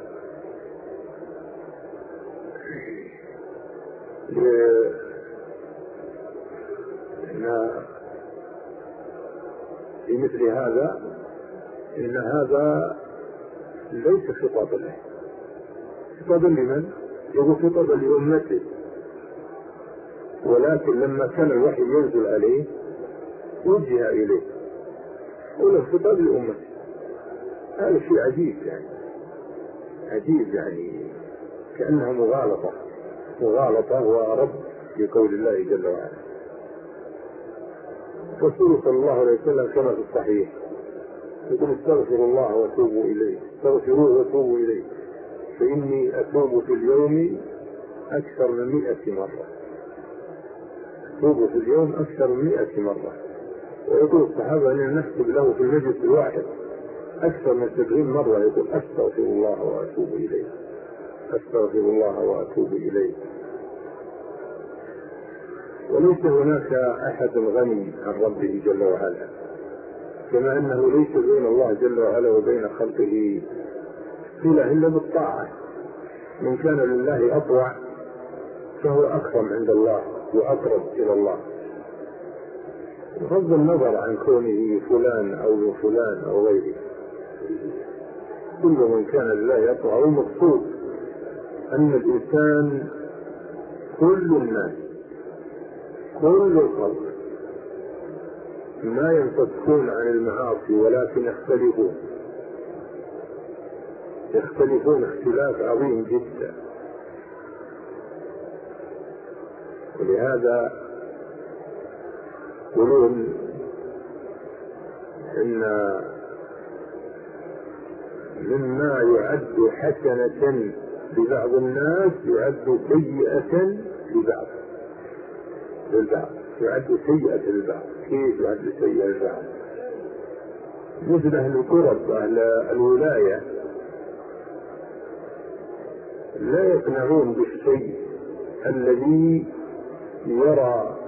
في مثل هذا إن هذا ليس خطابا له. خطابا لمن؟ يقول خطابا لأمته، ولكن لما كان الوحي ينزل عليه وجه إليه، قول الخطاب لأمته هذا شيء عجيب يعني، عجيب يعني، كأنها مغالطة ورد لقول الله جل وعلا. رسول صلى الله عليه وسلم كما في الصحيح يقول استغفروا الله وتوبوا إليه، استغفروه وتوبوا إليه، فإني أتوب في اليوم أكثر من 100 مرة. أتوب في اليوم أكثر من 100 مرة. ويقول الصحابة أن نكتب له في المجلس الواحد أكثر من 70 مرة يقول أستغفر الله وأتوب إليه، أستغفر الله وأتوب إليه. وليس هناك أحد غني عن ربه جل وعلا، كما أنه ليس بين الله جل وعلا وبين خلقه صلة إلا بالطاعة. من كان لله أطوع فهو أكرم عند الله وأقرب إلى الله، بغض النظر عن كونه فلان أو فلان أو غيره. كل من كان لله أطوع. المقصود أن الإنسان كل الناس كل الخلق ما ينفكون عن المعاصي، ولكن يختلفون اختلاف عظيم جدا. ولهذا يقولون إن مما يعد حسنة لبعض الناس يعد سيئة للبعض. يعد سيئة للبعض. كيف يعد سيئة للبعض؟ مثل أهل القرب أهل الولاية لا يقنعون بالشيء الذي يرى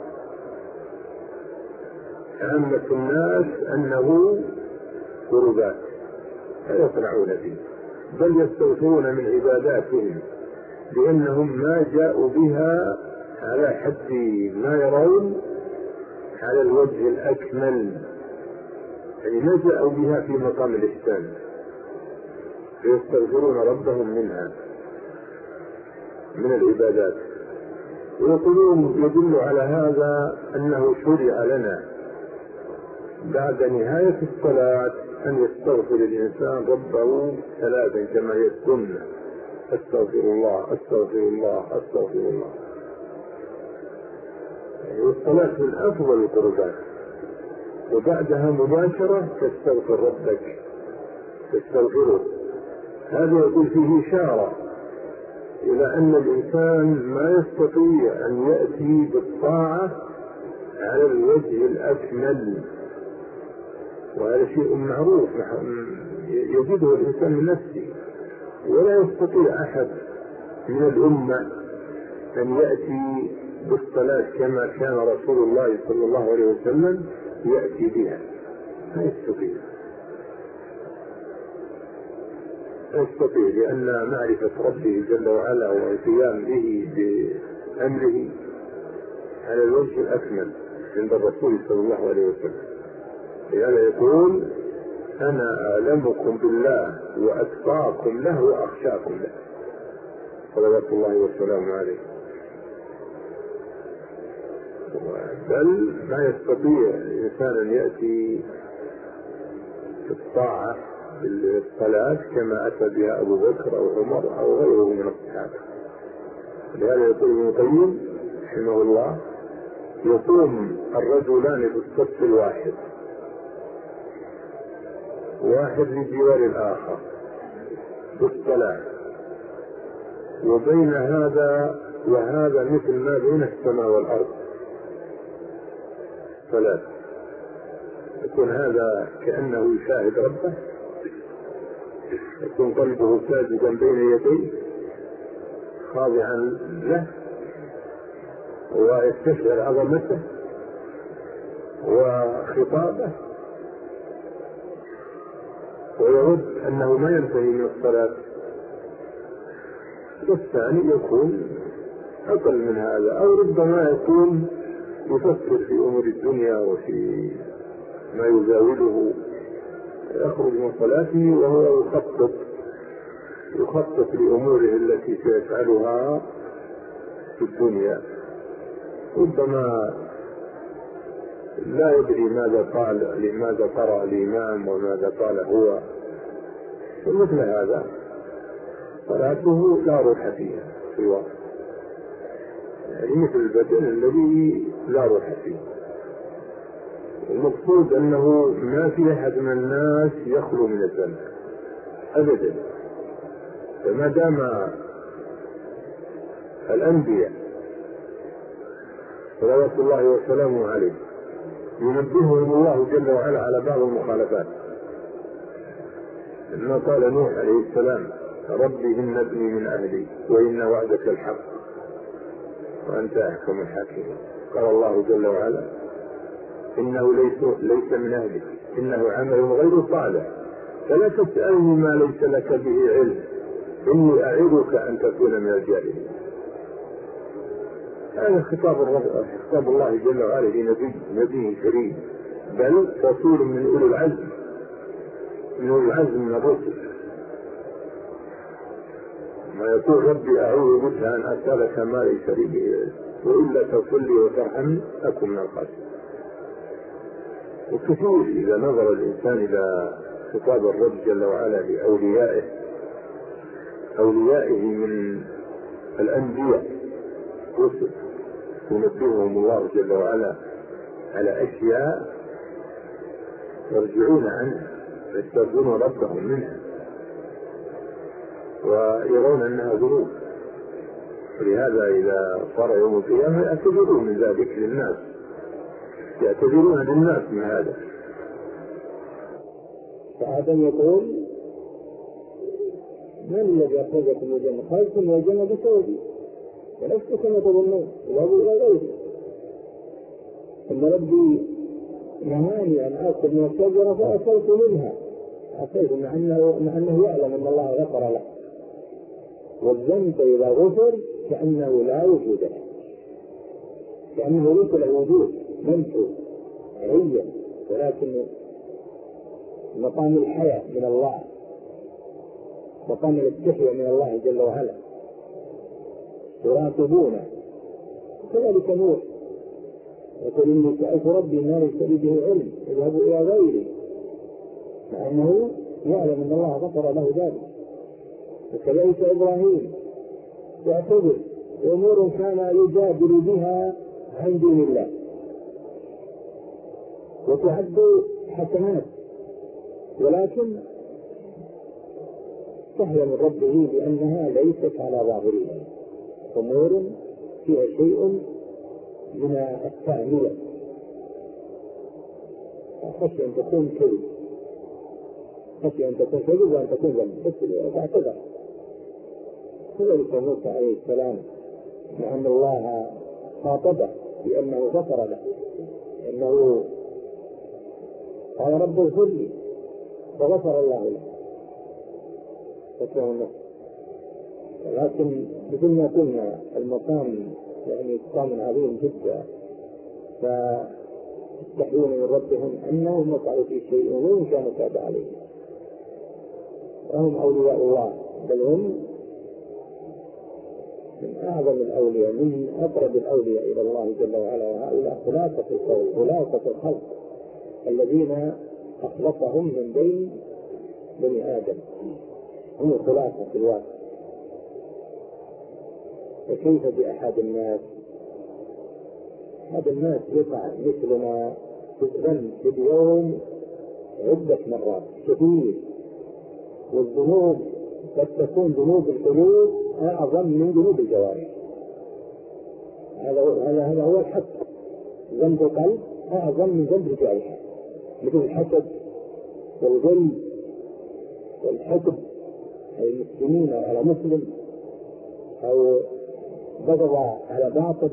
عامة الناس أنه قربات، لا يقنعون به، بل يستوفون من عباداتهم لأنهم ما جاءوا بها على حد ما يرون على الوجه الأكمل، يعني ما جاءوا بها في مقام الإحسان، فيستغفرون ربهم منها من العبادات. ويقولون يدل على هذا أنه شرع لنا بعد نهاية الصلاة أن يستغفر الإنسان ربه 3 كما هي السنة: أستغفر الله أستغفر الله أستغفر الله. والصلاة من أفضل القربات، وبعدها مباشرة تستغفر ربك، تستغفره. هذا يقول فيه إشارة إلى أن الإنسان ما يستطيع أن يأتي بالطاعة على الوجه الأكمل، وهذا شيء معروف يجده الإنسان من نفسه، ولا يستطيع أحد من الأمة أن يأتي بالصلاة كما كان رسول الله صلى الله عليه وسلم يأتي بها. لا يستطيع، لأن معرفة ربه جل وعلا والقيام به بأمره على الوجه الأكمل عند الرسول صلى الله عليه وسلم. لهذا يقول: أنا أعلمكم بالله وأتقاكم له وأخشاكم له، صلوات الله وسلامه عليه. بل ما يستطيع الإنسان أن يأتي في الطاعة بالصلاة كما أتى بها أبو بكر أو عمر أو غيره من الصحابة. لهذا يقول ابن القيم رحمه الله: يقوم الرجلان في الصف الواحد، واحد لجوار الآخر بالصلاة، وبين هذا وهذا مثل ما بين السماء والأرض 3. يكون هذا كأنه يشاهد ربه، يكون قلبه ساجدا بين يديه خاضعا له، ويستشعر عظمته وخطابه، ويود أنه ما ينتهي من الصلاة. والثاني يكون أقل من هذا، أو ربما يكون يفكر في أمور الدنيا وفي ما يزاوله، يخرج من صلاته وهو يخطط لأموره التي سيفعلها في الدنيا. ربما لا يدري ماذا قرأ الإمام وماذا قال هو، مثل هذا صلاته لا روح فيها في الوقت، يعني مثل البدن الذي لا روح فيه. المقصود أنه ما في أحد من الناس يخلو من الذنب أبدا. فما دام الأنبياء صلوات الله وسلامه عليه ينبههم الله جل وعلا على بعض المخالفات، لما قال نوح عليه السلام رب إن ابني من أهلي وإن وعدك الحق وأنت أحكم الحاكمين، قال الله جل وعلا إنه ليس من أهلك إنه عمل غير صالح فلا تسألني ما ليس لك به علم إني أعظك أن تكون من الجاهلين. هذا خطاب الله جل وعلا لنبي كريم، بل رسول من أولي العزم من الرسل، ما يقول ربي أعوذ بك أن أسألك ما ليس لي به علم وإلا تغفر لي وترحمني أكن من الخاسرين. وكثير إذا نظر الإنسان إلى خطاب الرب جل وعلا لأوليائه من الأنبياء رسل ينبههم الله جل وعلا على أشياء يرجعون عنها ويستغفرون ربهم منها ويرون أنها ذنوب، ولهذا إذا صار يوم القيامة يعتذرون من ذلك للناس، يعتذرون للناس من هذا. فآدم يقول من الذي أخرجكم من الجنة؟ خرجتم من الجنة بسببي ولست كما تظنون وأبو إلى غيري، إن ربي نهاني أن آكل من الشجرة فأكلت منها، أكلت مع أنه يعلم أن الله غفر له، والذنب إذا غفر كأنه لا وجود له، كأنه ليس له وجود منفو عيا، ولكن مقام الحياة من الله، مقام الاستحياء من الله جل وعلا يراقبونه. كذلك نوح يقول إني سألت ربي ما ليس لي به علم اذهبوا إلى غيري، مع أنه يعلم أن الله غفر له ذلك. وكذلك إبراهيم يعتذر أمور كان يجادل بها عن دين الله وتعد حسنات، ولكن سهل من ربه بأنها ليست على ظاهرها، أمور فيها شيء من التأميل، خشي أن تكون كذب، خشي أن تكون كذب وأن تكون ذنب، بس تعتذر. كذلك موسى عليه السلام مع أن الله خاطبه بأنه غفر له، إنه قال رب اغفر لي فغفر الله له فكان النفس. لكن مثل ما قلنا المقام يعني مقام عظيم جدا، فيستحيون من ربهم أنهم وقعوا في شيء وإن كانوا تاب عليه، وهم أولياء الله، بل هم من أعظم الأولياء، من أقرب الأولياء إلى الله جل وعلا. وهؤلاء خلاصة القول، خلاصة الخلق الذين أخلصهم من بين بني آدم، هم خلاصة في الواقع. وكيف بأحد الناس؟ أحد الناس يقع مثلنا في الذنب في اليوم عدة مرات كثير، والذنوب قد تكون ذنوب القلوب أعظم من ذنوب الجوارح. هذا هو الحق، ذنب القلب أعظم من ذنب الجوارح، مثل الحسد والغل والحقد على المسلمين أو على مسلم، أو بغض على باطل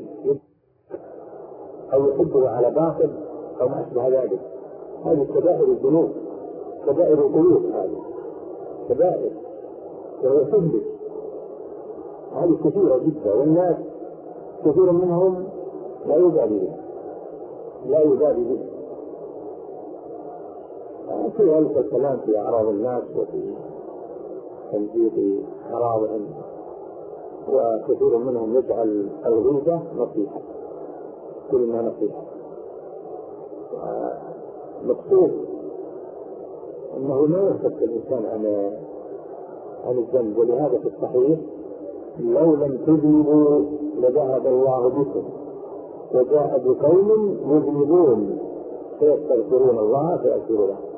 أو يحبه على باطل أو ما أشبه ذلك. هذه كبائر الذنوب، كبائر القلوب، هذه كبائر وهي تهلك، هذه كثيرة جدا، والناس كثير منهم لا يبالي بها، لا يبالي بها. في ذلك الكلام في أعراض الناس وفي تنزيل أعراضهم، وكثير منهم يجعل الغيبة نصيحة، كل ما نصيحة. مقصود أنه لا يخف الإنسان عن عن الذنب. ولهذا في الصحيح لو لم تذنبوا لذهب الله بكم وجاء بقوم يذنبون فيستغفرون الله فيغفر له.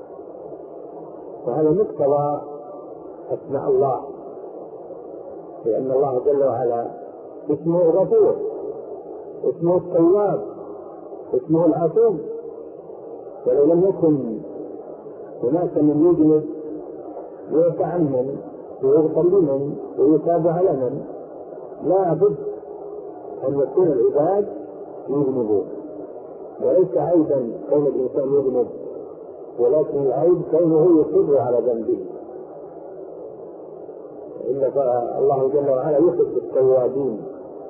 وهذا مقتضى أسماء الله، لأن الله جل وعلا اسمه غفور، اسمه التواب، اسمه العفو. ولو لم يكن هناك من يذنب ويتعمم ويغفر لمن ويتاب على من، لا بد أن يكون العباد يذنبون. وليس عيبا كون الإنسان يذنب، ولكن العيب كونه يصر على ذنبه. إلا فالله جل وعلا يحب التوابين،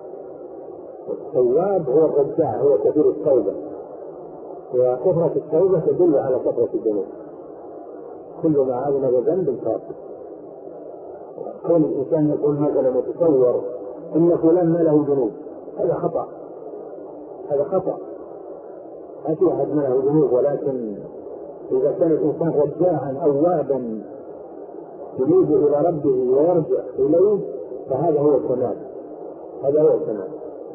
والتواب هو الرجاع، هو كثير التوبة، وكثرة التوبة تدل على كثرة الذنوب. كل ما أذنب ذنب تاب. كون الإنسان يقول مثلا يتصور إن فلان ما له ذنوب، هذا خطأ، هذا خطأ. ما في أحد ما له ذنوب، ولكن إذا كان الإنسان رجاعا أوابا يميل إلى ربه ويرجع إليه فهذا هو الكمال، هذا هو الكمال.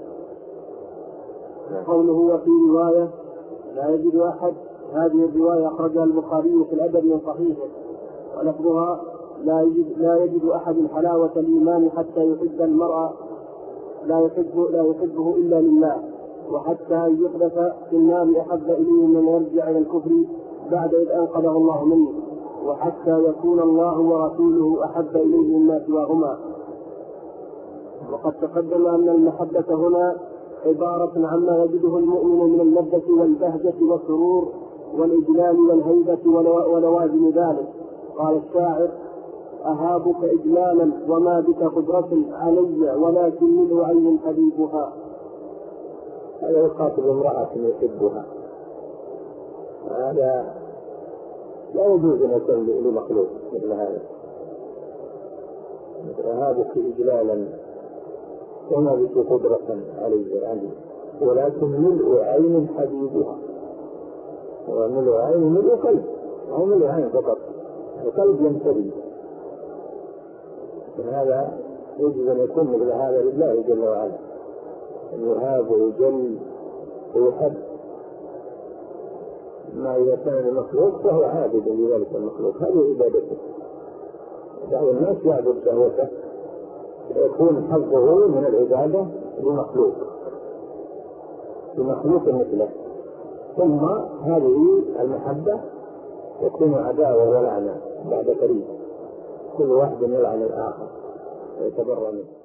قوله وفي رواية لا يجد أحد، هذه الرواية أخرجها البخاري في الأدب من صحيحه، ولفظها لا يجد أحد حلاوة الإيمان حتى يحب المرء لا يحبه إلا لله، وحتى أن يقذف في النار أحب إليه من يرجع إلى الكفر بعد إذ أنقذه الله منه، وحتى يكون الله ورسوله أحب إليه مما سواهما. وقد تقدم أن المحبة هنا عبارة عما يجده المؤمن من اللذة والبهجة والسرور والإجلال والهيبة ولوازم ذلك. قال الشاعر: أهابك إجلالا وما بك قدرة علي ولكن ملء عين حبيبها. هذا يخاطب امرأة يحبها، هذا لا يجوز أن يكون لمخلوق مثل هذا. أهابك إجلالا وما بك قدرة علي ولكن ملء عين حبيبها. وملء عين ملء قلب، هو ملء عين فقط، القلب ينتهي. هذا يجب أن يكون مثل هذا لله جل وعلا، أن يهاب ويجل ويحب. ما إذا كان المخلوق فهو عابد لذلك المخلوق، هذه عبادته. بعض الناس يعبد شهوته يكون حظه من العبادة لمخلوق مثله، ثم هذه المحبة تكون عداوة ولعنة بعد قريب، كل واحد يلعن الآخر ويتبرأ منه.